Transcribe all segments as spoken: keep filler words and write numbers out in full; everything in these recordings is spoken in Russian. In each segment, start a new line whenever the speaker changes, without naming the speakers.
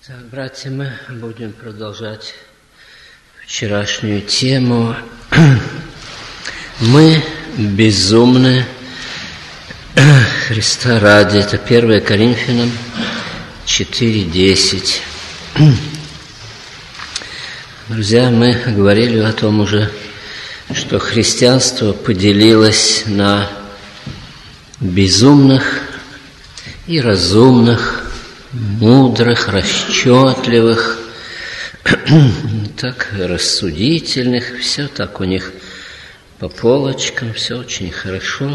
Так, братья, мы будем продолжать вчерашнюю тему. Мы безумны Христа ради. Это первое Коринфянам четыре десять. Друзья, мы говорили о том уже, что христианство поделилось на безумных и разумных, мудрых, расчетливых, так рассудительных, все так у них по полочкам, все очень хорошо.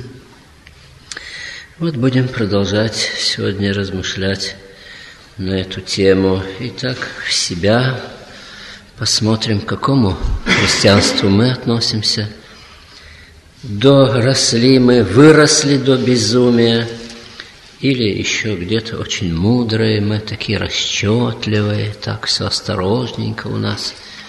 Вот будем продолжать сегодня размышлять на эту тему. Итак, в себя посмотрим, к какому христианству мы относимся. Доросли мы, выросли до безумия, или еще где-то очень мудрые, мы такие расчетливые, так все осторожненько у нас.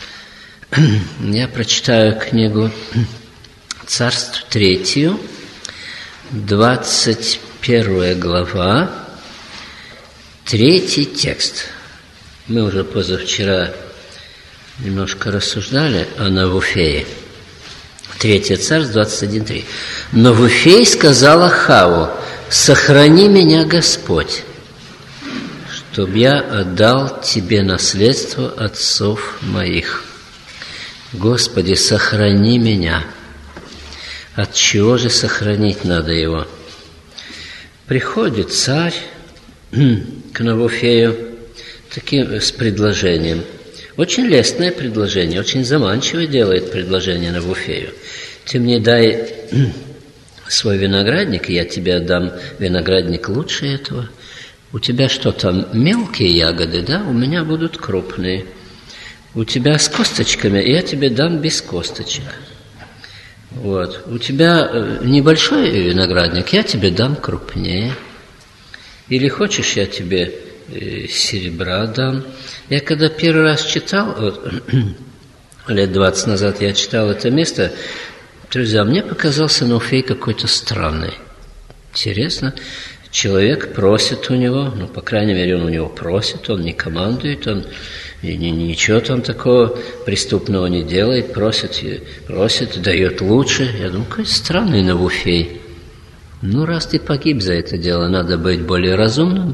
Я прочитаю книгу Царств третью, двадцать первая глава, третий текст. Мы уже позавчера немножко рассуждали о Навуфее. Третье Царств, двадцать один три. Навуфей сказал Ахаву: «Сохрани меня, Господь, чтоб я отдал Тебе наследство отцов моих». Господи, сохрани меня. От чего же сохранить надо его? Приходит царь к Навуфею таким, с предложением. Очень лестное предложение, очень заманчивое делает предложение Навуфею. Ты мне дай свой виноградник, и я тебе отдам виноградник лучше этого. У тебя что там, мелкие ягоды, да? У меня будут крупные. У тебя с косточками, я тебе дам без косточек. Вот. У тебя небольшой виноградник, я тебе дам крупнее. Или хочешь, я тебе серебра дам. Я когда первый раз читал, вот, лет двадцать назад я читал это место, друзья, мне показался Навуфей какой-то странный. Интересно, человек просит у него, ну, по крайней мере, он у него просит, он не командует, он и ничего там такого преступного не делает, просит, просит, дает лучше. Я думаю, какой странный Навуфей. Ну, раз ты погиб за это дело, надо быть более разумным.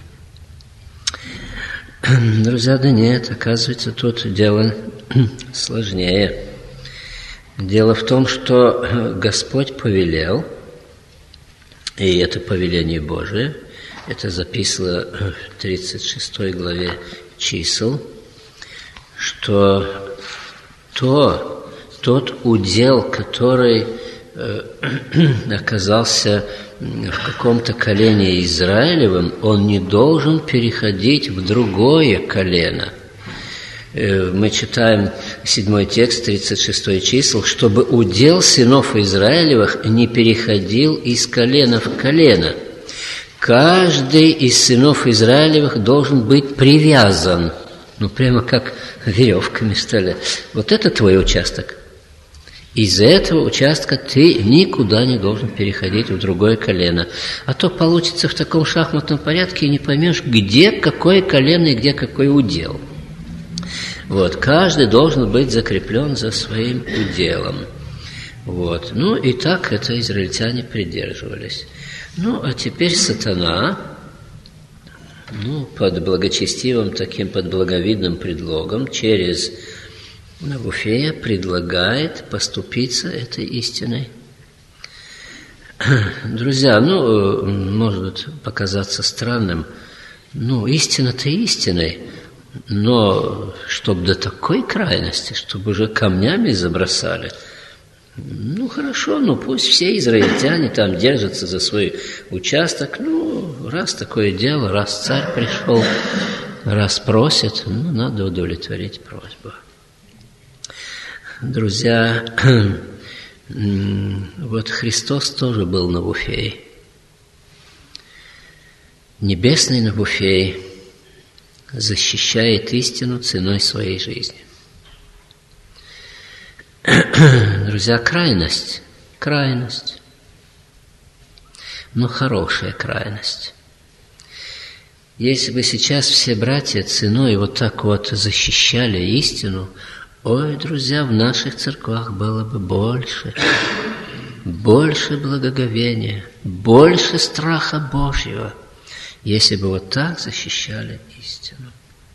Друзья, да нет, оказывается, тут дело сложнее. Дело в том, что Господь повелел, и это повеление Божие, это записано в тридцать шестой главе Чисел, что то, тот удел, который э, оказался в каком-то колене Израилевом, он не должен переходить в другое колено. Мы читаем седьмой текст, тридцать шестой Чисел, чтобы удел сынов Израилевых не переходил из колена в колено. Каждый из сынов Израилевых должен быть привязан, ну прямо как веревками, что ли. Вот это твой участок. Из этого участка ты никуда не должен переходить в другое колено. А то получится в таком шахматном порядке и не поймешь, где какое колено и где какой удел. Вот, каждый должен быть закреплен за своим уделом. Вот. Ну и так это израильтяне придерживались. Ну, а теперь сатана, ну, под благочестивым таким, под благовидным предлогом, через Навуфея предлагает поступиться этой истиной. Друзья, ну, может показаться странным, ну, истина-то истиной, но чтобы до такой крайности, чтобы уже камнями забросали, ну, хорошо, ну, пусть все израильтяне там держатся за свой участок, ну, раз такое дело, раз царь пришел, раз просит, ну, надо удовлетворить просьбу. Друзья, вот Христос тоже был Навуфей. Небесный Навуфей защищает истину ценой своей жизни. Друзья, крайность, крайность, но хорошая крайность. Если бы сейчас все братья ценой вот так вот защищали истину, ой, друзья, в наших церквах было бы больше, больше благоговения, больше страха Божьего, если бы вот так защищали истину.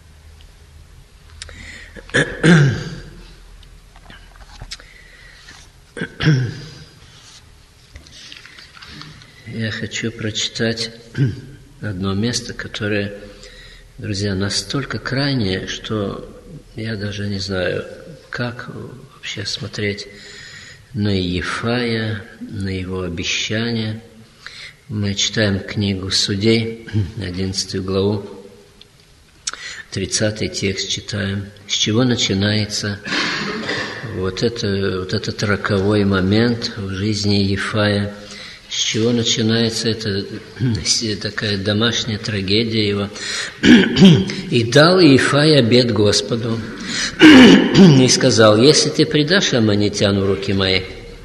Я хочу прочитать одно место, которое, друзья, настолько крайнее, что я даже не знаю, как вообще смотреть на Иефая, на его обещания. Мы читаем книгу Судей, одиннадцатую главу, тридцатый текст читаем. С чего начинается вот, это, вот этот роковой момент в жизни Иефая? С чего начинается эта такая домашняя трагедия его? «И дал Иефай обет Господу, и сказал, если ты предашь аммонитян в руки мои,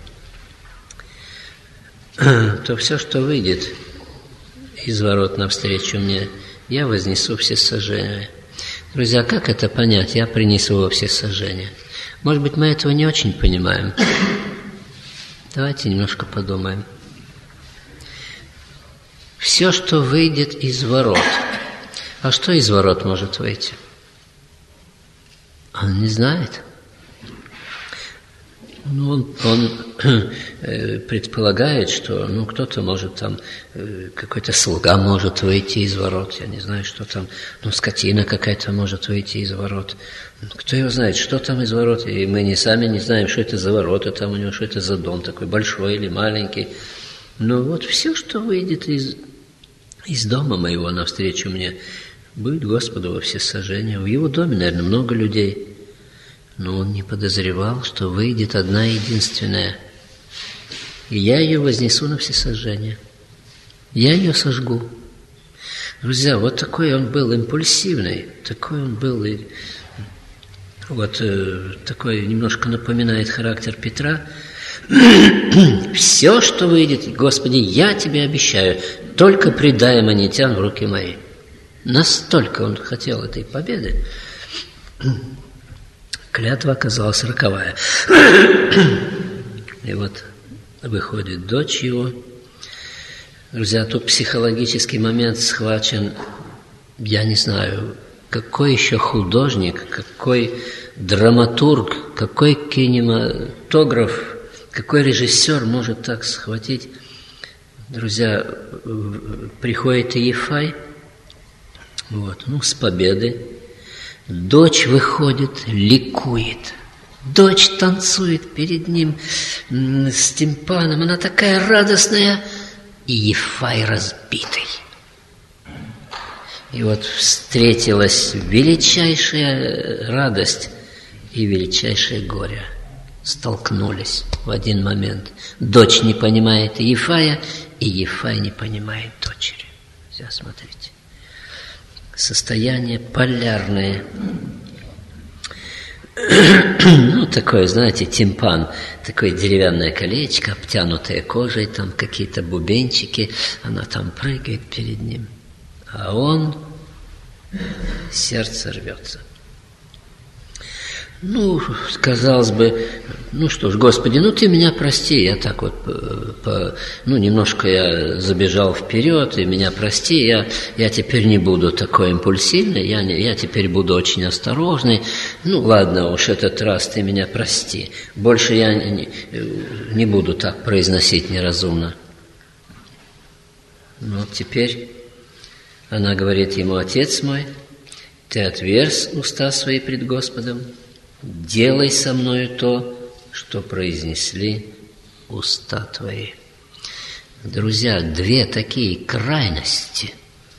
то все, что выйдет из ворот навстречу мне, я вознесу всесожжение». Друзья, как это понять? Я принесу во всесожжение. Может быть, мы этого не очень понимаем. Давайте немножко подумаем. Все, что выйдет из ворот. А что из ворот может выйти? Он не знает. Ну, он, он э, предполагает, что ну, кто-то может там, э, какой-то слуга может выйти из ворот, я не знаю, что там, ну, скотина какая-то может выйти из ворот. Кто его знает, что там из ворот, и мы не сами не знаем, что это за ворота там у него, что это за дом такой, большой или маленький. Но вот все, что выйдет из, из дома моего навстречу мне, будет Господу во всесожжение. В его доме, наверное, много людей. Но он не подозревал, что выйдет одна единственная. И я ее вознесу на всесожжение. Я ее сожгу. Друзья, вот такой он был импульсивный, такой он был, и вот э, такой немножко напоминает характер Петра. Все, что выйдет, Господи, я тебе обещаю, только предай аммонитян в руки мои. Настолько он хотел этой победы. Клятва оказалась роковая. И вот выходит дочь его. Друзья, тут психологический момент схвачен, я не знаю, какой еще художник, какой драматург, какой кинематограф, какой режиссер может так схватить. Друзья, приходит Иефай, вот, ну, с победы. Дочь выходит, ликует. Дочь танцует перед ним с тимпаном. Она такая радостная. И Иефай разбитый. И вот встретилась величайшая радость и величайшее горе. Столкнулись в один момент. Дочь не понимает Иефая, и Иефай не понимает дочери. Сейчас смотрите. Состояние полярное. Ну, такое, знаете, тимпан, такое деревянное колечко, обтянутое кожей, там какие-то бубенчики, она там прыгает перед ним. А он, сердце рвется. Ну, казалось бы, ну что ж, Господи, ну Ты меня прости, я так вот, по, по, ну, немножко я забежал вперед, и меня прости, я, я теперь не буду такой импульсивный, я, не, я теперь буду очень осторожный, ну, ладно уж, этот раз Ты меня прости, больше я не, не буду так произносить неразумно. Но теперь она говорит ему: Отец мой, Ты отверз уста свои пред Господом, делай со мною то, что произнесли уста твои. Друзья, две такие крайности.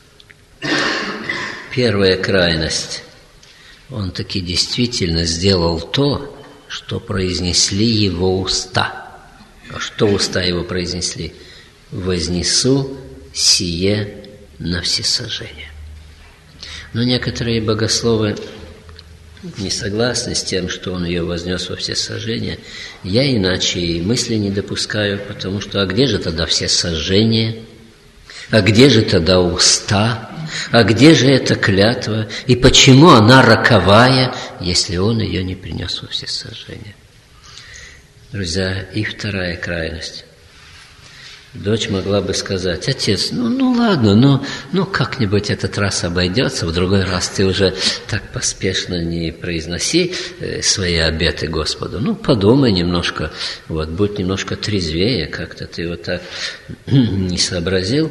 Первая крайность. Он таки действительно сделал то, что произнесли его уста. А что уста его произнесли? «Вознесу сие на всесожжение». Но некоторые богословы не согласны с тем, что он ее вознес во всесожжение. Я иначе и мысли не допускаю, потому что а где же тогда всесожжение? А где же тогда уста? А где же эта клятва? И почему она роковая, если он ее не принес во всесожжение? Друзья, и вторая крайность. Дочь могла бы сказать: отец, ну, ну ладно, ну, ну как-нибудь этот раз обойдется, в другой раз ты уже так поспешно не произноси свои обеты Господу. Ну, подумай немножко, вот, будь немножко трезвее, как-то ты вот так не сообразил.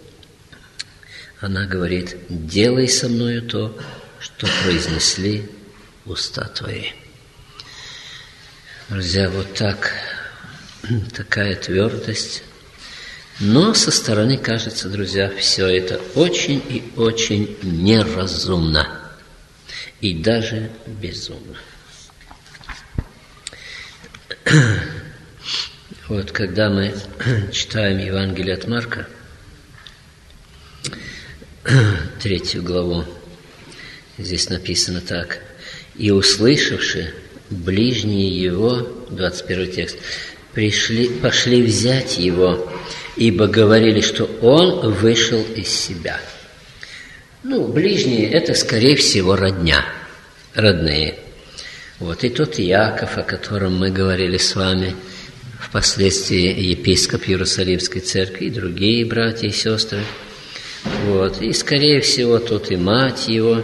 Она говорит: делай со мною то, что произнесли уста твои. Друзья, вот так, такая твердость. Но со стороны кажется, друзья, все это очень и очень неразумно. И даже безумно. Вот когда мы читаем Евангелие от Марка, третью главу, здесь написано так: «И услышавши ближние его», двадцать первый текст, пришли, пошли взять его, ибо говорили, что он вышел из себя». Ну, ближние – это, скорее всего, родня, родные. Вот, и тот Иаков, о котором мы говорили с вами, впоследствии епископ Иерусалимской церкви, и другие братья и сестры. Вот, и, скорее всего, тут и мать его.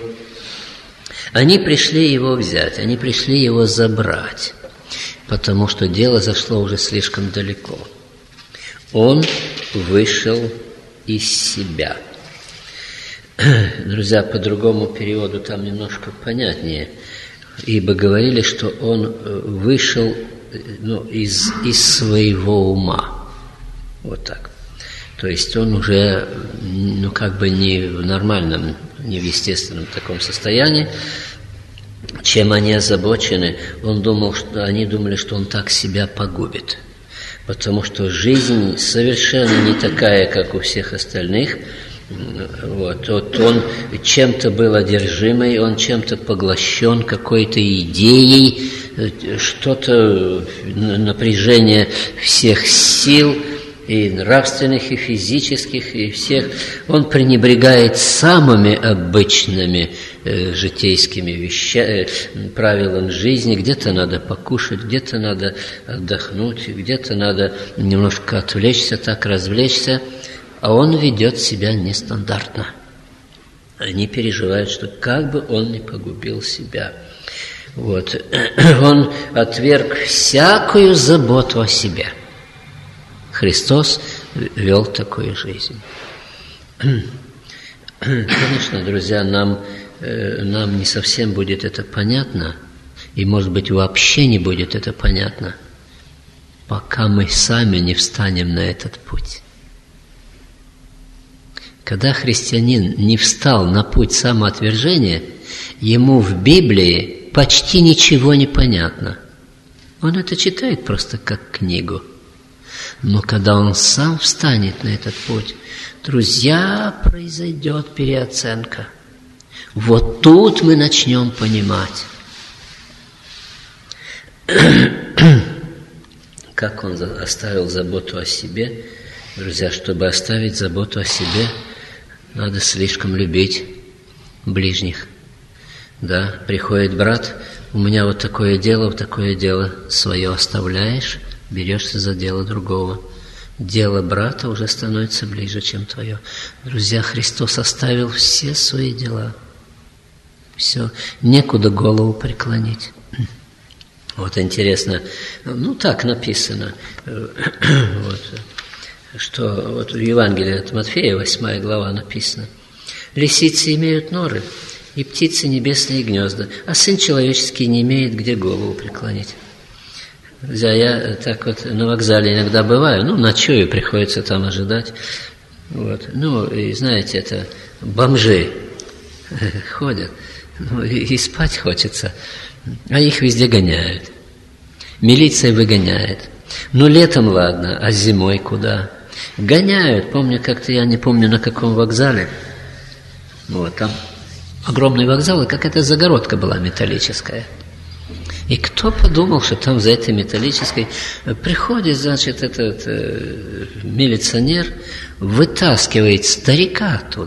Они пришли его взять, они пришли его забрать, потому что дело зашло уже слишком далеко. Он вышел из себя. Друзья, по другому переводу там немножко понятнее. Ибо говорили, что он вышел, ну, из, из своего ума. Вот так. То есть он уже, ну, как бы не в нормальном, не в естественном таком состоянии. Чем они озабочены, он думал, что, они думали, что он так себя погубит. Потому что жизнь совершенно не такая, как у всех остальных. Вот, вот он чем-то был одержимый, он чем-то поглощен, какой-то идеей, что-то, напряжение всех сил, и нравственных, и физических, и всех. Он пренебрегает самыми обычными э, житейскими вещами, э, правилами жизни. Где-то надо покушать, где-то надо отдохнуть, где-то надо немножко отвлечься, так развлечься. А он ведет себя нестандартно. Они переживают, что как бы он не погубил себя. Вот. Он отверг всякую заботу о себе. Христос вел такую жизнь. Конечно, друзья, нам, нам не совсем будет это понятно, и, может быть, вообще не будет это понятно, пока мы сами не встанем на этот путь. Когда христианин не встал на путь самоотвержения, ему в Библии почти ничего не понятно. Он это читает просто как книгу. Но когда он сам встанет на этот путь, друзья, произойдет переоценка. Вот тут мы начнем понимать, как он оставил заботу о себе. Друзья, чтобы оставить заботу о себе, надо слишком любить ближних. Да, приходит брат: у меня вот такое дело, вот такое дело, свое оставляешь, берешься за дело другого. Дело брата уже становится ближе, чем твое. Друзья, Христос оставил все свои дела. Все, некуда голову преклонить. Вот интересно, ну так написано, вот, что вот в Евангелии от Матфея, восьмая глава, написано: лисицы имеют норы, и птицы небесные гнезда, а Сын Человеческий не имеет где голову преклонить. Друзья, я так вот на вокзале иногда бываю, ну, ночую, приходится там ожидать. Вот. Ну, и знаете, это бомжи ходят, ну, и, и спать хочется, а их везде гоняют. Милиция выгоняет. Ну, летом ладно, а зимой куда? Гоняют. Помню, как-то я не помню, на каком вокзале. Вот, там огромный вокзал, и какая-то загородка была металлическая. И кто подумал, что там за этой металлической приходит, значит, этот э, милиционер, вытаскивает старика оттуда.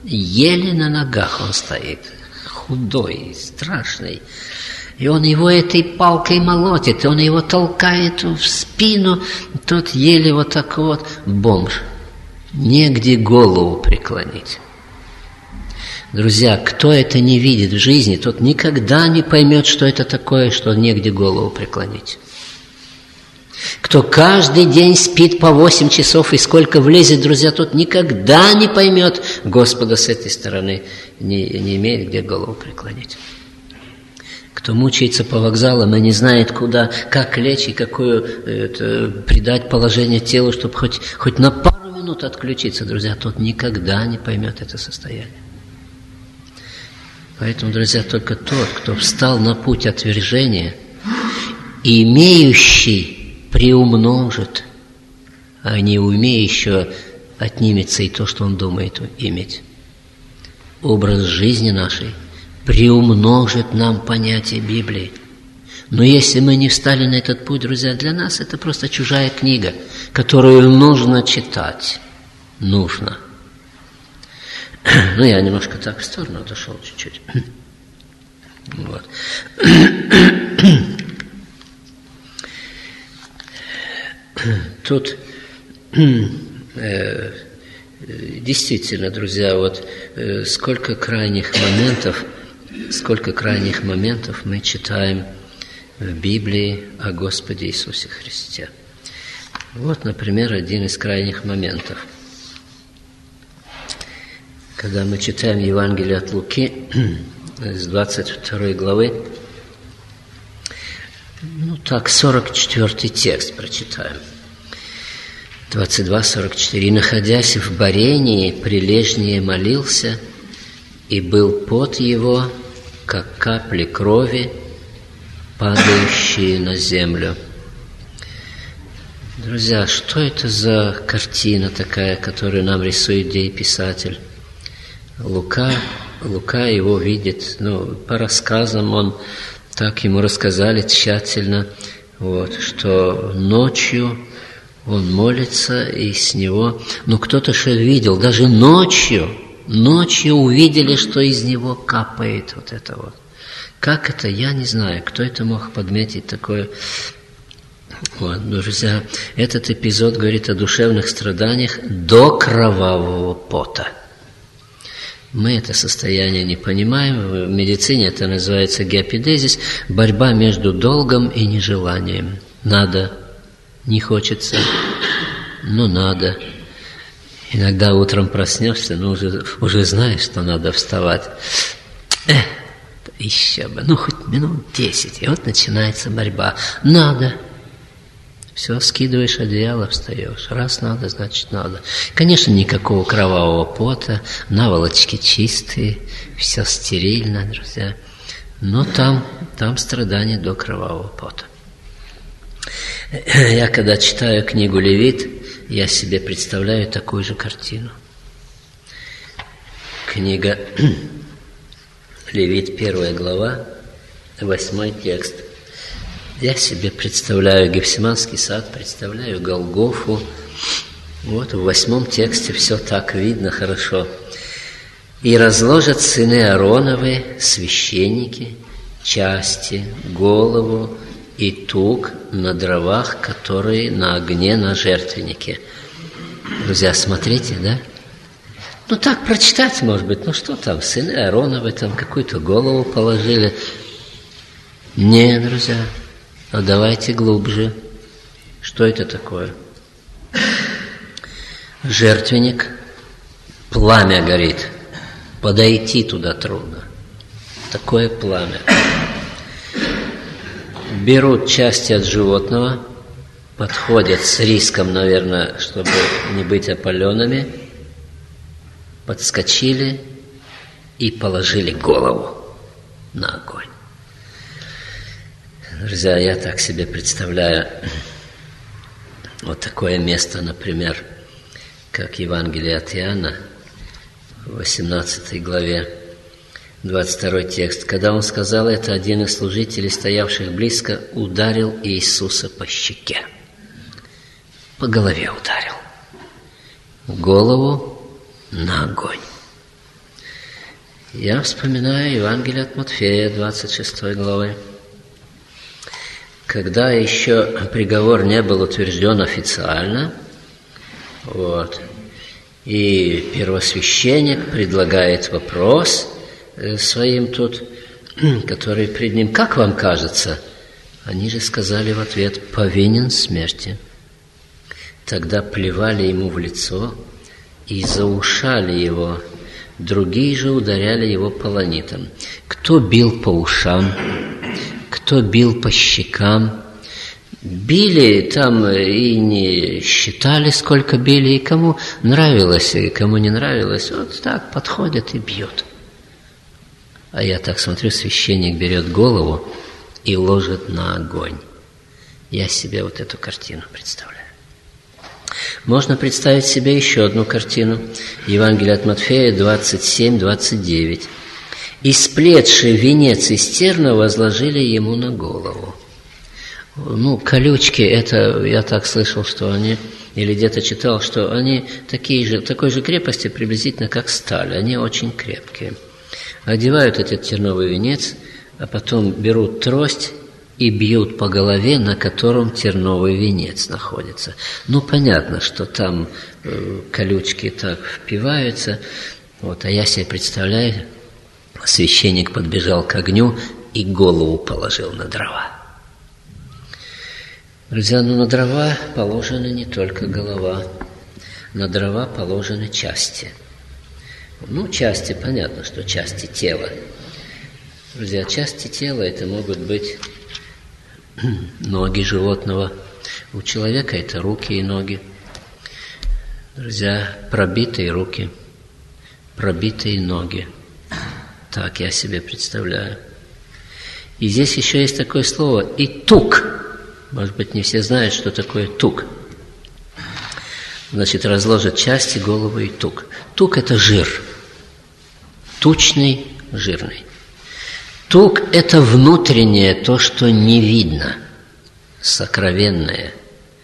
еле на ногах он стоит, худой, страшный. И он его этой палкой молотит, и он его толкает в спину, тот еле вот так вот бомж. Негде голову преклонить. Друзья, кто это не видит в жизни, тот никогда не поймет, что это такое, что негде голову преклонить. Кто каждый день спит по восемь часов и сколько влезет, друзья, тот никогда не поймет Господа с этой стороны, не, не имеет где голову преклонить. Кто мучается по вокзалам и не знает, куда, как лечь и какое это, придать положение телу, чтобы хоть, хоть на пару минут отключиться, друзья, тот никогда не поймет это состояние. Поэтому, друзья, только тот, кто встал на путь отвержения, имеющий приумножит, а не умеющий отнимется и то, что он думает иметь. Образ жизни нашей приумножит нам понятие Библии. Но если мы не встали на этот путь, друзья, для нас это просто чужая книга, которую нужно читать. Нужно. Ну, я немножко так в сторону отошел чуть-чуть. Вот. Тут э, действительно, друзья, вот э, сколько крайних моментов, сколько крайних моментов мы читаем в Библии о Господе Иисусе Христе. Вот, например, один из крайних моментов. Когда мы читаем Евангелие от Луки с двадцать второй главы, ну так, сорок четвёртый текст прочитаем. двадцать два сорок четыре. «И, находясь в борении, прилежнее молился, и был пот его, как капли крови, падающие на землю». Друзья, что это за картина такая, которую нам рисует дееписатель? Лука, Лука его видит, ну, по рассказам он, так ему рассказали тщательно, вот, что ночью он молится, и с него, ну, кто-то же видел, даже ночью, ночью увидели, что из него капает вот это вот. Как это, я не знаю, кто это мог подметить такое. Вот, друзья, этот эпизод говорит о душевных страданиях до кровавого пота. Мы это состояние не понимаем. В медицине это называется гиапидезис, борьба между долгом и нежеланием. Надо, не хочется, но надо. Иногда утром проснешься, но уже, уже знаешь, что надо вставать. Эх, еще бы, ну хоть минут десять, и вот начинается борьба. Надо. Все, скидываешь одеяло, встаешь. Раз надо, значит надо. Конечно, никакого кровавого пота, наволочки чистые, все стерильно, друзья. Но там, там страдания до кровавого пота. Я когда читаю книгу Левит, я себе представляю такую же картину. Книга Левит, первая глава, восьмой текст. Я себе представляю Гефсиманский сад, представляю Голгофу. Вот в восьмом тексте все так видно хорошо. «И разложат сыны Аароновы, священники, части, голову и тук на дровах, которые на огне на жертвеннике». Друзья, смотрите, да? Ну так прочитать, может быть, ну что там, сыны Аароновы там какую-то голову положили. Не, друзья. А давайте глубже. Что это такое? Жертвенник, пламя горит. Подойти туда трудно. Такое пламя. Берут части от животного, подходят с риском, наверное, чтобы не быть опаленными, подскочили и положили голову на огонь. Друзья, я так себе представляю вот такое место, например, как Евангелие от Иоанна, в восемнадцатой главе, двадцать второй текст. «Когда он сказал это, один из служителей, стоявших близко, ударил Иисуса по щеке». По голове ударил. Голову на огонь. Я вспоминаю Евангелие от Матфея, двадцать шестой главы. Когда еще приговор не был утвержден официально, вот, и первосвященник предлагает вопрос своим тут, который пред ним: «Как вам кажется?» Они же сказали в ответ: «Повинен смерти». Тогда плевали ему в лицо и заушали его, другие же ударяли его полонитом. Кто бил по ушам, кто бил по щекам. Били там и не считали, сколько били, и кому нравилось, и кому не нравилось, вот так подходят и бьют. А я так смотрю, священник берет голову и ложит на огонь. Я себе вот эту картину представляю. Можно представить себе еще одну картину. Евангелие от Матфея двадцать семь двадцать девять. «И сплетший венец из терна возложили ему на голову». Ну, колючки, это я так слышал, что они, или где-то читал, что они такие же, такой же крепости приблизительно, как сталь. Они очень крепкие. Одевают этот терновый венец, а потом берут трость и бьют по голове, на котором терновый венец находится. Ну, понятно, что там э, колючки так впиваются. Вот, а я себе представляю, священник подбежал к огню и голову положил на дрова. Друзья, ну на дрова положены не только голова, на дрова положены части. Ну, части, понятно, что части тела. Друзья, части тела это могут быть ноги животного. У человека это руки и ноги. Друзья, пробитые руки, пробитые ноги. Так я себе представляю. И здесь еще есть такое слово «и тук». Может быть, не все знают, что такое тук. Значит, разложат части, голову и тук. Тук – это жир. Тучный, жирный. Тук – это внутреннее, то, что не видно, сокровенное.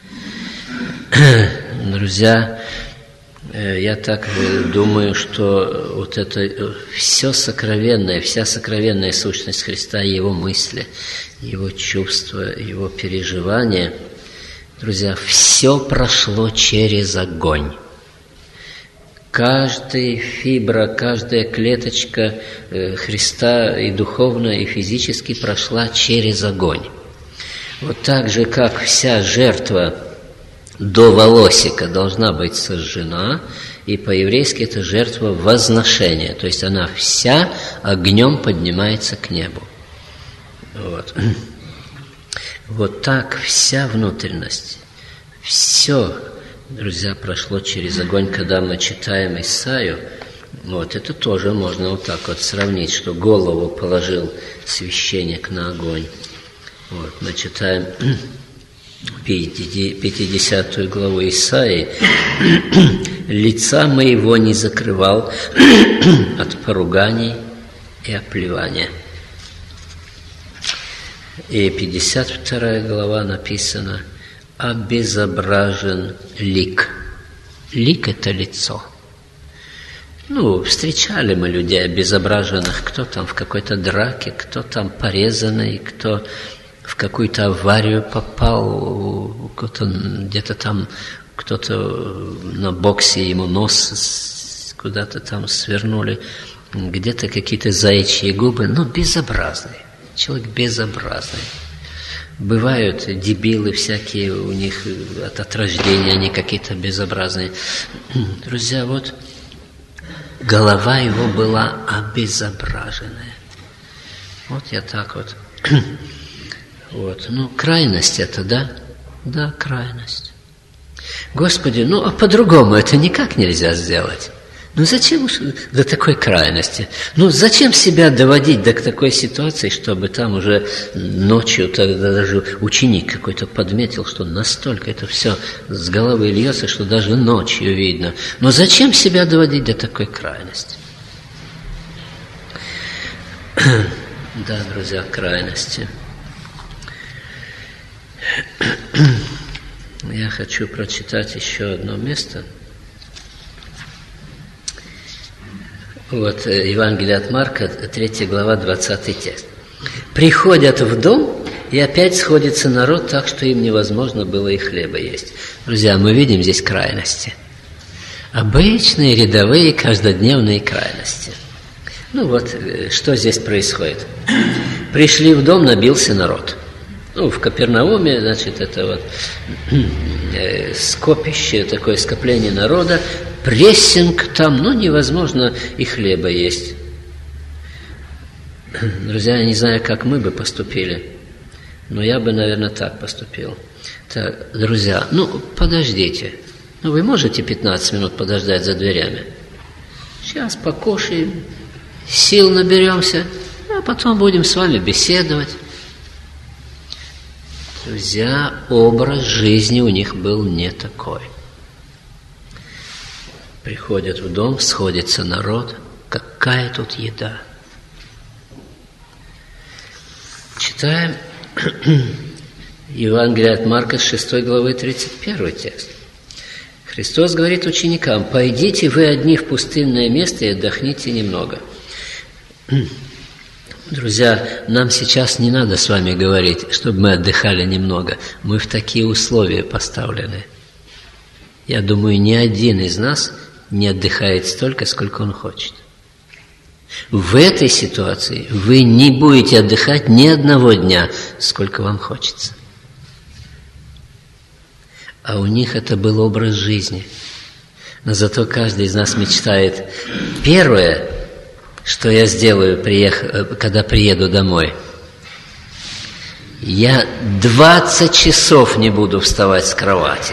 Друзья, я так думаю, что вот это все сокровенное, вся сокровенная сущность Христа, Его мысли, Его чувства, Его переживания, друзья, все прошло через огонь. Каждая фибра, каждая клеточка Христа и духовно, и физически прошла через огонь. Вот так же, как вся жертва до волосика должна быть сожжена, и по-еврейски это жертва возношения, то есть она вся огнем поднимается к небу. Вот. Вот так вся внутренность, все, друзья, прошло через огонь. Когда мы читаем Исаию, вот это тоже можно вот так вот сравнить, что голову положил священник на огонь. Вот, мы читаем пятидесятую главу Исаии: «Лица моего не закрывал от поруганий и оплевания». И пятьдесят вторая глава написано: «Обезображен лик». Лик – это лицо. Ну, встречали мы людей обезображенных, кто там в какой-то драке, кто там порезанный, кто в какую-то аварию попал, кто-то где-то там, кто-то на боксе ему нос куда-то там свернули, где-то какие-то заячьи губы, ну, безобразные. Человек безобразный. Бывают дебилы всякие, у них от, от рождения они какие-то безобразные. Друзья, вот голова его была обезображенная. Вот я так вот. Вот. Ну, крайность это, да? Да, крайность. Господи, ну, а по-другому это никак нельзя сделать. Ну, зачем уж до такой крайности? Ну, зачем себя доводить до такой ситуации, чтобы там уже ночью тогда даже ученик какой-то подметил, что настолько это все с головы льется, что даже ночью видно. Но зачем себя доводить до такой крайности? Да, друзья, крайности. Я хочу прочитать еще одно место. Вот Евангелие от Марка, третья глава, двадцатый текст. «Приходят в дом, и опять сходится народ так, что им невозможно было и хлеба есть». Друзья, мы видим здесь крайности. Обычные, рядовые, каждодневные крайности. Ну вот, что здесь происходит. Пришли в дом, набился народ. Ну, в Капернауме, значит, это вот скопище, такое скопление народа, прессинг там, ну, невозможно и хлеба есть. Друзья, я не знаю, как мы бы поступили, но я бы, наверное, так поступил. Так, друзья, ну, подождите. Ну, вы можете пятнадцать минут подождать за дверями? Сейчас покушаем, сил наберемся, а потом будем с вами беседовать. Друзья, образ жизни у них был не такой. Приходят в дом, сходится народ. Какая тут еда? Читаем Евангелие от Марка с шестой главы, тридцать первый текст. Христос говорит ученикам: «Пойдите вы одни в пустынное место и отдохните немного». Друзья, нам сейчас не надо с вами говорить, чтобы мы отдыхали немного. Мы в такие условия поставлены. Я думаю, ни один из нас не отдыхает столько, сколько он хочет. В этой ситуации вы не будете отдыхать ни одного дня, сколько вам хочется. А у них это был образ жизни. Но зато каждый из нас мечтает: первое, что я сделаю, приех... когда приеду домой, я двадцать часов не буду вставать с кровати.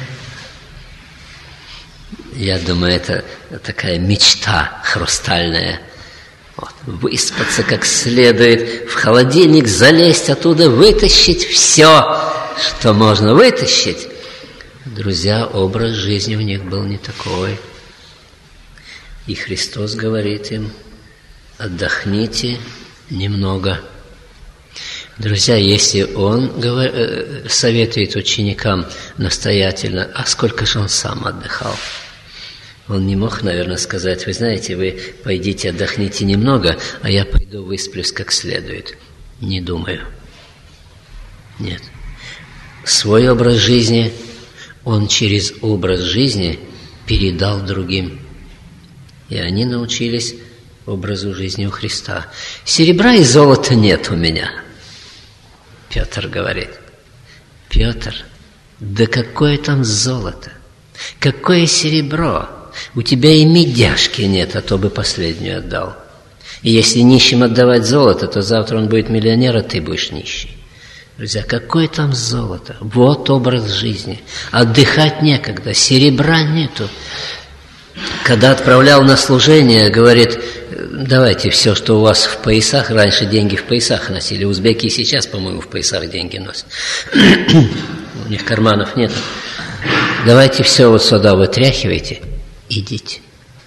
Я думаю, это такая мечта хрустальная. Вот. Выспаться как следует, в холодильник залезть, оттуда вытащить все, что можно вытащить. Друзья, образ жизни у них был не такой. И Христос говорит им: отдохните немного. Друзья, если Он советует ученикам настоятельно, а сколько же Он сам отдыхал? Он не мог, наверное, сказать: вы знаете, вы пойдите отдохните немного, а я пойду высплюсь как следует. Не думаю. Нет. Свой образ жизни Он через образ жизни передал другим. И они научились образу жизни у Христа. Серебра и золота нет у меня, Петр говорит. Петр, да какое там золото? Какое серебро? У тебя и медяшки нет, а то бы последнюю отдал. И если нищим отдавать золото, то завтра он будет миллионер, а ты будешь нищий. Друзья, какое там золото? Вот образ жизни. Отдыхать некогда, серебра нету. Когда отправлял на служение, говорит: давайте все, что у вас в поясах. Раньше деньги в поясах носили. Узбеки и сейчас, по-моему, в поясах деньги носят. У них карманов нет. Давайте все вот сюда вытряхивайте. Идите.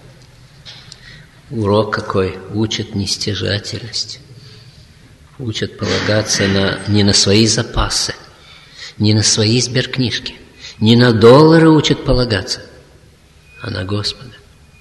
Урок какой? Учат нестяжательность. Учат полагаться на, не на свои запасы, не на свои сберкнижки, не на доллары учат полагаться, а на Господа.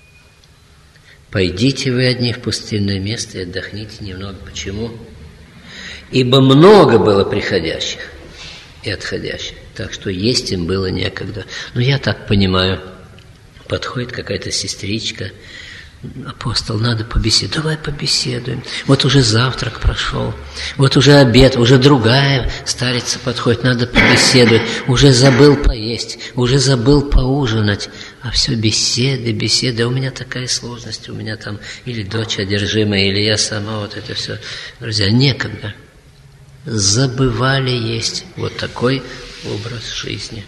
Пойдите вы одни в пустынное место и отдохните немного. Почему? Ибо много было приходящих и отходящих, так что есть им было некогда. Но я так понимаю, подходит какая-то сестричка: апостол, надо побеседовать. Давай побеседуем. Вот уже завтрак прошел, вот уже обед, уже другая старица подходит, надо побеседовать. Уже забыл поесть, уже забыл поужинать. А все беседы, беседы. У меня такая сложность, у меня там или дочь одержимая, или я сама, вот это все. Друзья, некогда. Забывали есть. Вот такой образ жизни.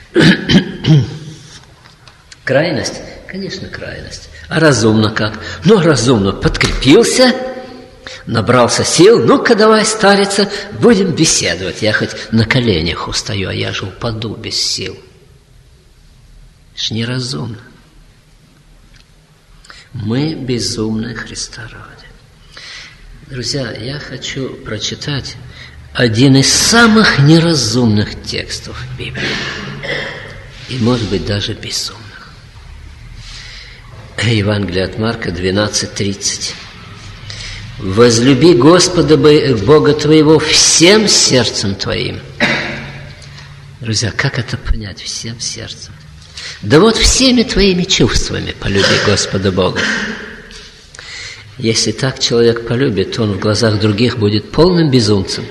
Крайность? Конечно, крайность. А разумно как? Ну, разумно. Подкрепился, набрался сил. Ну-ка, давай, старица, будем беседовать. Я хоть на коленях устаю, а я же упаду без сил. Это ж неразумно. Мы безумны Христа ради. Друзья, я хочу прочитать один из самых неразумных текстов в Библии. И, может быть, даже безумных. Евангелие от Марка двенадцать тридцать. «Возлюби Господа Бога твоего всем сердцем твоим». Друзья, как это понять всем сердцем? Да вот всеми твоими чувствами полюби Господа Бога. Если так человек полюбит, то он в глазах других будет полным безумцем.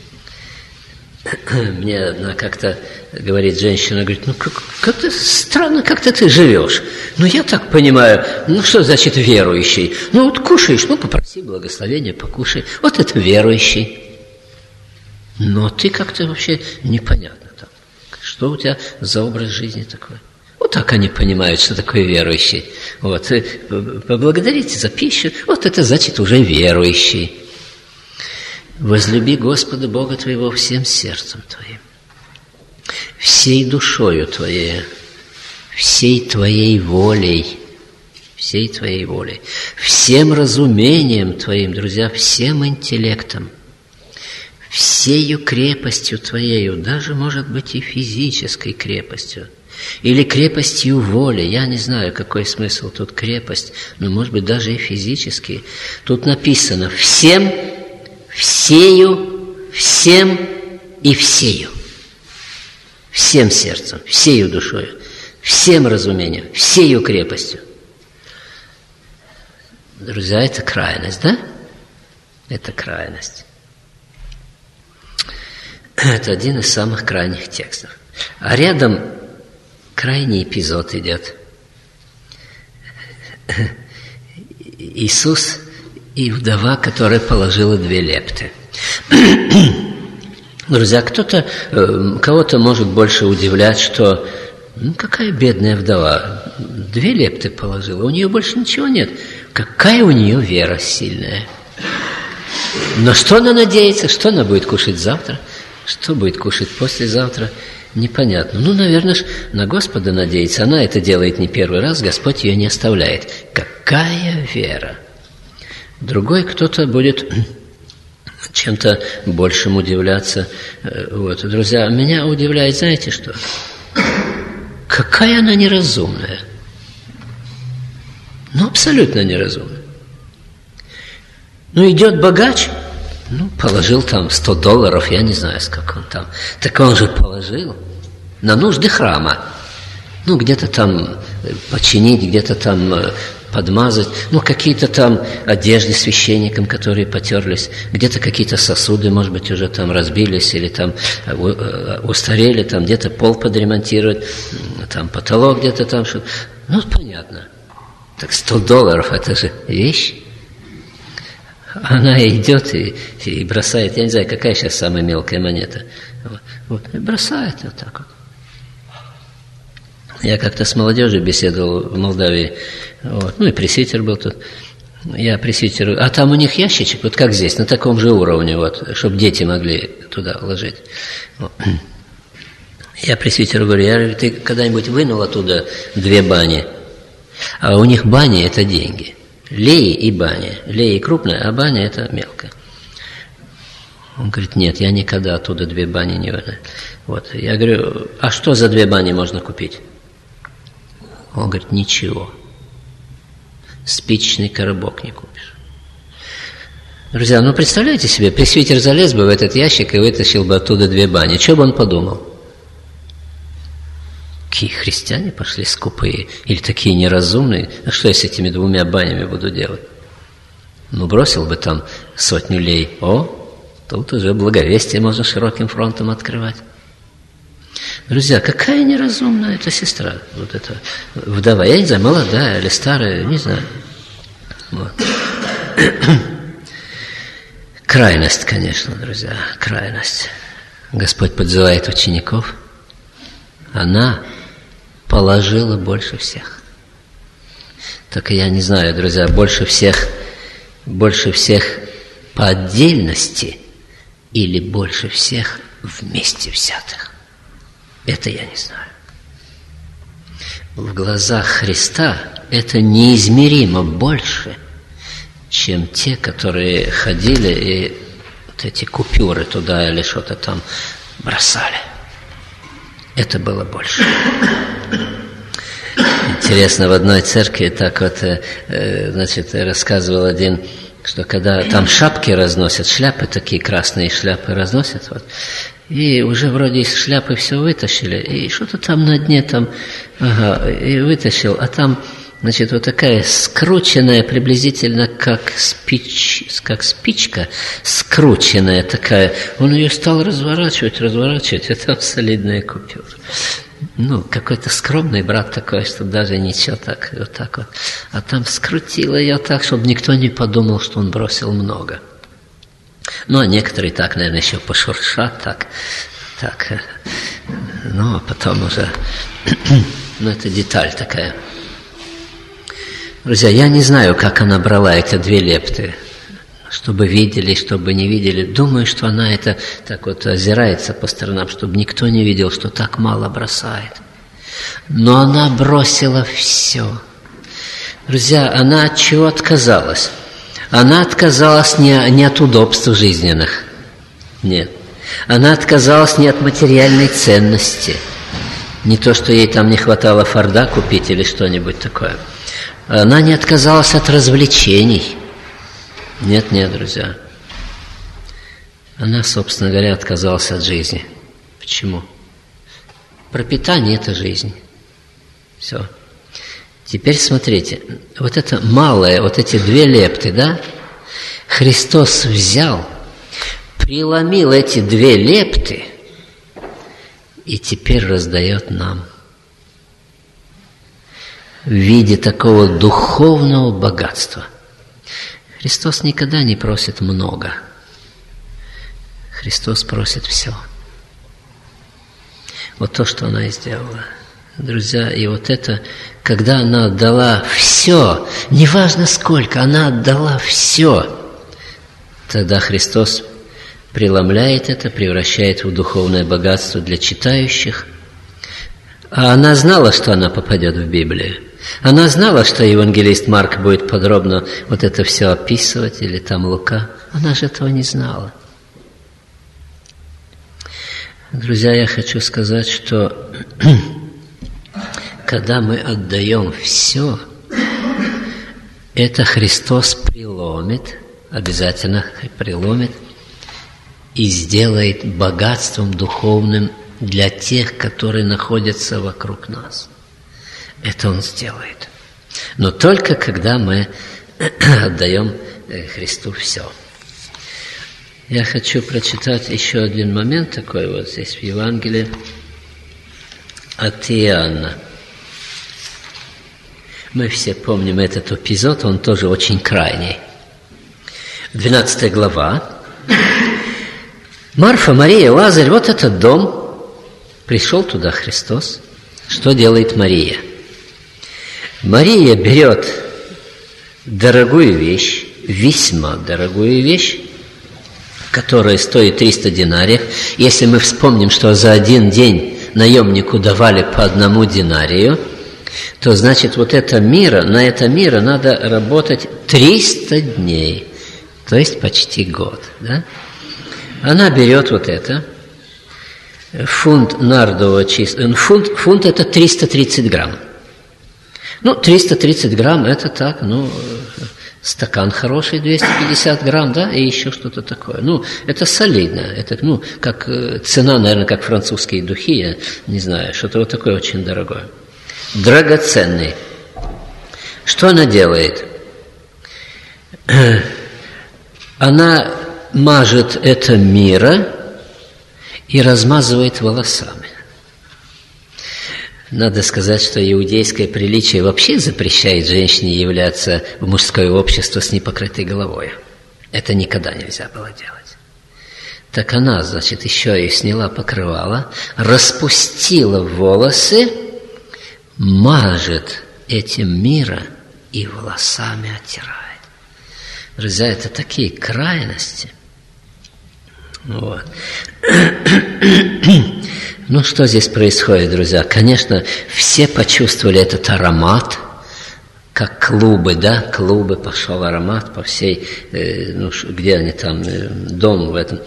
Мне одна как-то говорит женщина, говорит, ну как, как-то странно, как-то ты живешь. Ну я так понимаю, ну что значит верующий? Ну вот кушаешь, ну попроси благословения, покушай. Вот это верующий. Но ты как-то вообще непонятно там. Что у тебя за образ жизни такой? Вот так они понимают, что такое верующий. Вот, поблагодарите за пищу, вот это значит уже верующий. Возлюби Господа Бога твоего всем сердцем твоим, всей душою твоей, всей твоей волей, всей твоей волей, всем разумением твоим, друзья, всем интеллектом, всею крепостью твоею, даже, может быть, и физической крепостью, или крепостью воли. Я не знаю, какой смысл тут крепость, но, может быть, даже и физический. Тут написано «всем», «всею», «всем» и «всею». Всем сердцем, всею душою, всем разумением, всею крепостью. Друзья, это крайность, да? Это крайность. Это один из самых крайних текстов. А рядом крайний эпизод идет. Иисус и вдова, которая положила две лепты. Друзья, кто-то, кого-то может больше удивлять, что ну, какая бедная вдова, две лепты положила, у нее больше ничего нет. Какая у нее вера сильная. Но что она надеется, что она будет кушать завтра, что будет кушать послезавтра, непонятно. Ну, наверное, на Господа надеется. Она это делает не первый раз, Господь ее не оставляет. Какая вера! Другой кто-то будет чем-то большим удивляться. Вот. Друзья, меня удивляет, знаете что? Какая она неразумная. Ну, абсолютно неразумная. Ну, идет богач, ну, положил там сто долларов, я не знаю, сколько он там. Так он же положил на нужды храма. Ну, где-то там починить, где-то там подмазать, ну, какие-то там одежды священникам, которые потерлись, где-то какие-то сосуды, может быть, уже там разбились или там устарели, там где-то пол подремонтировать, там потолок где-то там что-то. Ну, понятно. Так сто долларов – это же вещь. Она идет и, и бросает, я не знаю, какая сейчас самая мелкая монета. Вот, вот, и бросает вот так вот. Я как-то с молодежью беседовал в Молдавии, вот, ну и пресвитер был тут. Я пресвитеру, а там у них ящичек, вот как здесь, на таком же уровне, вот, чтобы дети могли туда ложить. Вот. Я пресвитеру говорю, я говорю, ты когда-нибудь вынул оттуда две бани? А у них бани – это деньги. Леи и баня. Леи крупная, а баня – это мелкая. Он говорит, нет, я никогда оттуда две бани не выну. Вот. Я говорю, а что за две бани можно купить? Он говорит, ничего. Спичечный коробок не купишь. Друзья, ну представляете себе, пресвитер залез бы в этот ящик и вытащил бы оттуда две бани. Что бы он подумал? Какие христиане пошли скупые или такие неразумные? А что я с этими двумя банями буду делать? Ну, бросил бы там сотню лей. О, тут уже благовестие можно широким фронтом открывать. Друзья, какая неразумная эта сестра, вот эта вдова. Я не знаю, молодая или старая, не знаю. Вот. Крайность, конечно, друзья, крайность. Господь подзывает учеников. Она положила больше всех. Так я не знаю, друзья, больше всех, больше всех по отдельности или больше всех вместе взятых. Это я не знаю. В глазах Христа это неизмеримо больше, чем те, которые ходили и вот эти купюры туда или что-то там бросали. Это было больше. Интересно, в одной церкви так вот, значит, рассказывал один, что когда там шапки разносят, шляпы такие красные шляпы разносят, вот, и уже вроде из шляпы все вытащили, и что-то там на дне там, ага, и вытащил, а там, значит, вот такая скрученная, приблизительно как спич, как спичка, скрученная такая. Он ее стал разворачивать, разворачивать, и там солидная купюра. Ну, какой-то скромный брат такой, что даже ничего так, вот так вот. А там скрутило ее так, чтобы никто не подумал, что он бросил много. Ну, а некоторые так, наверное, еще пошуршат, так, так. Ну, а потом уже, ну, это деталь такая. Друзья, я не знаю, как она брала эти две лепты, чтобы видели, чтобы не видели. Думаю, что она это так вот озирается по сторонам, чтобы никто не видел, что так мало бросает. Но она бросила все. Друзья, она от чего отказалась? Она отказалась не, не от удобств жизненных. Нет. Она отказалась не от материальной ценности. Не то, что ей там не хватало форда купить или что-нибудь такое. Она не отказалась от развлечений. Нет, нет, друзья. Она, собственно говоря, отказалась от жизни. Почему? Пропитание – это жизнь. Все. Теперь смотрите. Вот это малое, вот эти две лепты, да? Христос взял, преломил эти две лепты и теперь раздает нам. В виде такого духовного богатства. Христос никогда не просит много. Христос просит все. Вот то, что она и сделала. Друзья, и вот это, когда она отдала все, неважно сколько, она отдала все, тогда Христос преломляет это, превращает в духовное богатство для читающих. А она знала, что она попадет в Библию. Она знала, что евангелист Марк будет подробно вот это все описывать, или там Лука. Она же этого не знала. Друзья, я хочу сказать, что когда мы отдаем все, это Христос преломит, обязательно преломит, и сделает богатством духовным для тех, которые находятся вокруг нас. Это Он сделает. Но только когда мы отдаем Христу все. Я хочу прочитать еще один момент такой вот здесь в Евангелии от Иоанна. Мы все помним этот эпизод, он тоже очень крайний. двенадцатая глава. Марфа, Мария, Лазарь, вот этот дом. Пришел туда Христос. Что делает Мария? Мария берет дорогую вещь, весьма дорогую вещь, которая стоит триста динариев. Если мы вспомним, что за один день наемнику давали по одному динарию, то значит вот это мира, на это мира надо работать триста дней, то есть почти год. Да? Она берет вот это, фунт нардового чистого, фунт, фунт это триста тридцать грамм. Ну, триста тридцать грамм это так, ну, стакан хороший, двести пятьдесят грамм, да, и еще что-то такое. Ну, это солидно, это, ну, как цена, наверное, как французские духи, я не знаю, что-то вот такое очень дорогое. Драгоценный. Что она делает? Она мажет это мира и размазывает волосами. Надо сказать, что иудейское приличие вообще запрещает женщине являться в мужское общество с непокрытой головой. Это никогда нельзя было делать. Так она, значит, еще и сняла покрывало, распустила волосы, мажет этим мира и волосами оттирает. Друзья, это такие крайности. Вот. Ну, что здесь происходит, друзья? Конечно, все почувствовали этот аромат, как клубы, да, клубы, пошел аромат по всей, э, ну, где они там, э, дом в этом.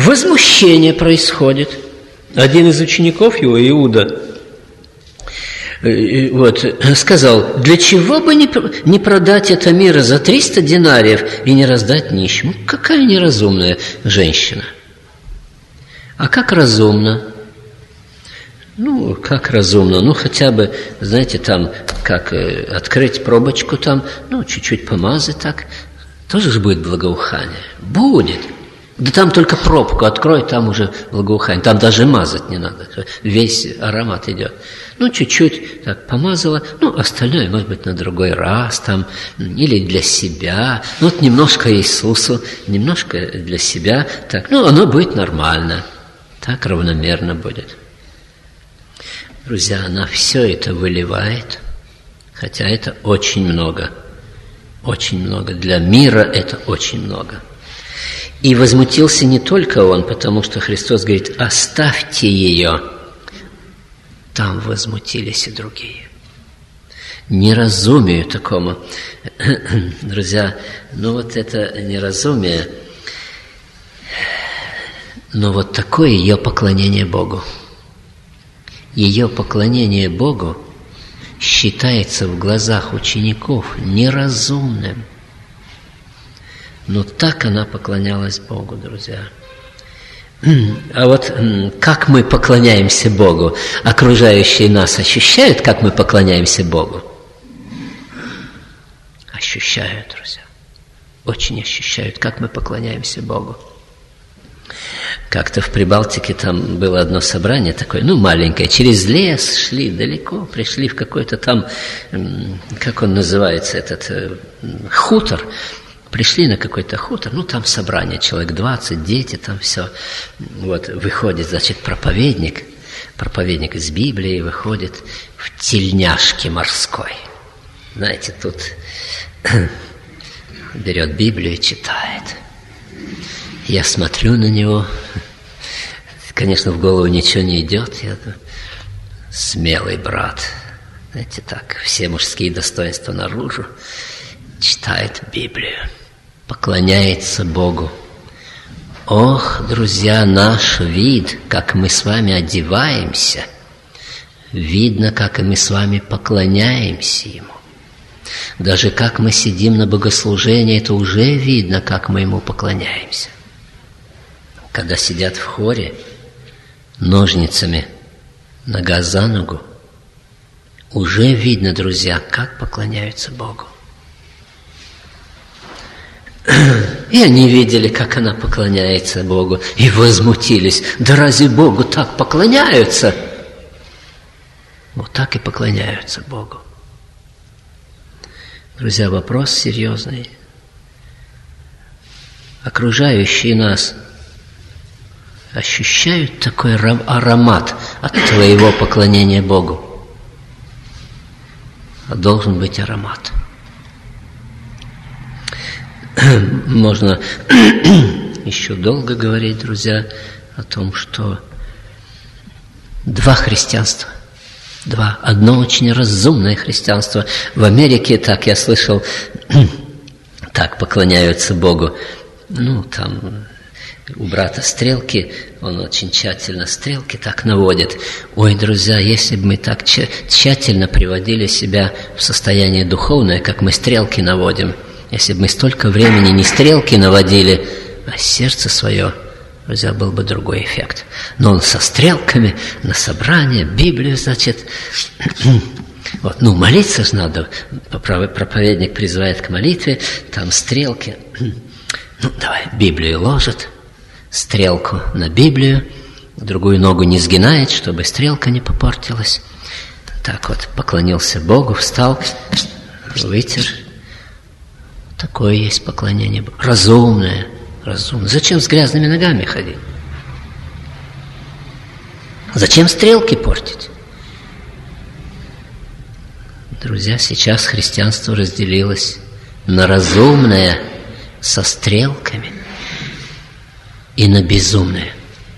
Возмущение происходит. Один из учеников его, Иуда, вот, сказал, для чего бы не, не продать это мира за триста динариев и не раздать нищему? Какая неразумная женщина. А как разумно? Ну, как разумно? Ну, хотя бы, знаете, там, как э, открыть пробочку там, ну, чуть-чуть помазать так, тоже же будет благоухание. Будет. Да там только пробку открой, там уже благоухание. Там даже мазать не надо. Весь аромат идет. Ну, чуть-чуть так помазала. Ну, остальное, может быть, на другой раз там. Или для себя. Ну, вот немножко Иисусу, немножко для себя. Так, ну, оно будет нормально. Так равномерно будет. Друзья, она все это выливает. Хотя это очень много. Очень много. Для мира это очень много. И возмутился не только он, потому что Христос говорит, оставьте ее. Там возмутились и другие. Неразумию такому. Друзья, ну вот это неразумие, но вот такое ее поклонение Богу. Ее поклонение Богу считается в глазах учеников неразумным. Но так она поклонялась Богу, друзья. А вот как мы поклоняемся Богу? Окружающие нас ощущают, как мы поклоняемся Богу? Ощущают, друзья. Очень ощущают, как мы поклоняемся Богу. Как-то в Прибалтике там было одно собрание такое, ну, маленькое. Через лес шли далеко, пришли в какой-то там, как он называется, этот хутор. Пришли на какой-то хутор, ну, там собрание, человек двадцать, дети, там все. Вот, выходит, значит, проповедник, проповедник из Библии выходит в тельняшке морской. Знаете, тут берет Библию и читает. Я смотрю на него, конечно, в голову ничего не идет. Я смелый брат, знаете, так, все мужские достоинства наружу. Читает Библию, поклоняется Богу. Ох, друзья, наш вид, как мы с вами одеваемся, видно, как и мы с вами поклоняемся Ему. Даже как мы сидим на богослужении, это уже видно, как мы Ему поклоняемся. Когда сидят в хоре ножницами нога за ногу, уже видно, друзья, как поклоняются Богу. И они видели, как она поклоняется Богу, и возмутились. Да разве Богу так поклоняются? Вот так и поклоняются Богу. Друзья, вопрос серьезный. Окружающие нас ощущают такой аромат от твоего поклонения Богу? Должен быть аромат. Можно еще долго говорить, друзья, о том, что два христианства, два, одно очень разумное христианство. В Америке, так я слышал, так поклоняются Богу. Ну, там у брата стрелки, он очень тщательно стрелки так наводит. Ой, друзья, если бы мы так тщательно приводили себя в состояние духовное, как мы стрелки наводим, если бы мы столько времени не стрелки наводили, а сердце свое, друзья, был бы другой эффект. Но он со стрелками на собрание, Библию, значит, вот, ну, молиться же надо. Проповедник призывает к молитве, там стрелки. Ну, давай, Библию ложит, стрелку на Библию, другую ногу не сгинает, чтобы стрелка не попортилась. Так вот, поклонился Богу, встал, вытер. Такое есть поклонение Богу. Разумное, разумное. Зачем с грязными ногами ходить? Зачем стрелки портить? Друзья, сейчас христианство разделилось на разумное со стрелками и на безумное.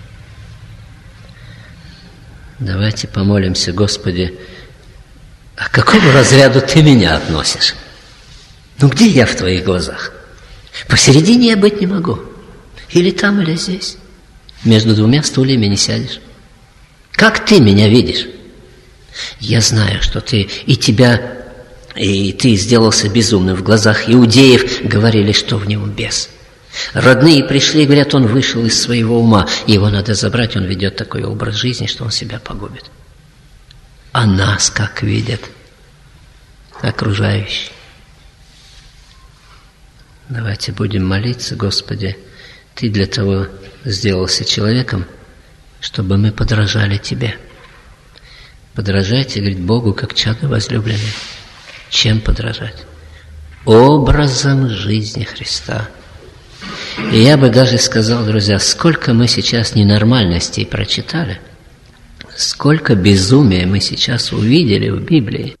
Давайте помолимся, Господи, а к какому разряду Ты меня относишь? Ну, где я в Твоих глазах? Посередине я быть не могу. Или там, или здесь. Между двумя стульями не сядешь. Как Ты меня видишь? Я знаю, что ты и тебя, и ты сделался безумным в глазах иудеев, говорили, что в нем бес. Родные пришли и говорят, он вышел из своего ума, его надо забрать, он ведет такой образ жизни, что он себя погубит. А нас как видят окружающие? Давайте будем молиться, Господи, Ты для того сделался человеком, чтобы мы подражали Тебе. Подражайте, говорит, Богу, как чадо возлюбленное. Чем подражать? Образом жизни Христа. И я бы даже сказал, друзья, сколько мы сейчас ненормальностей прочитали, сколько безумия мы сейчас увидели в Библии.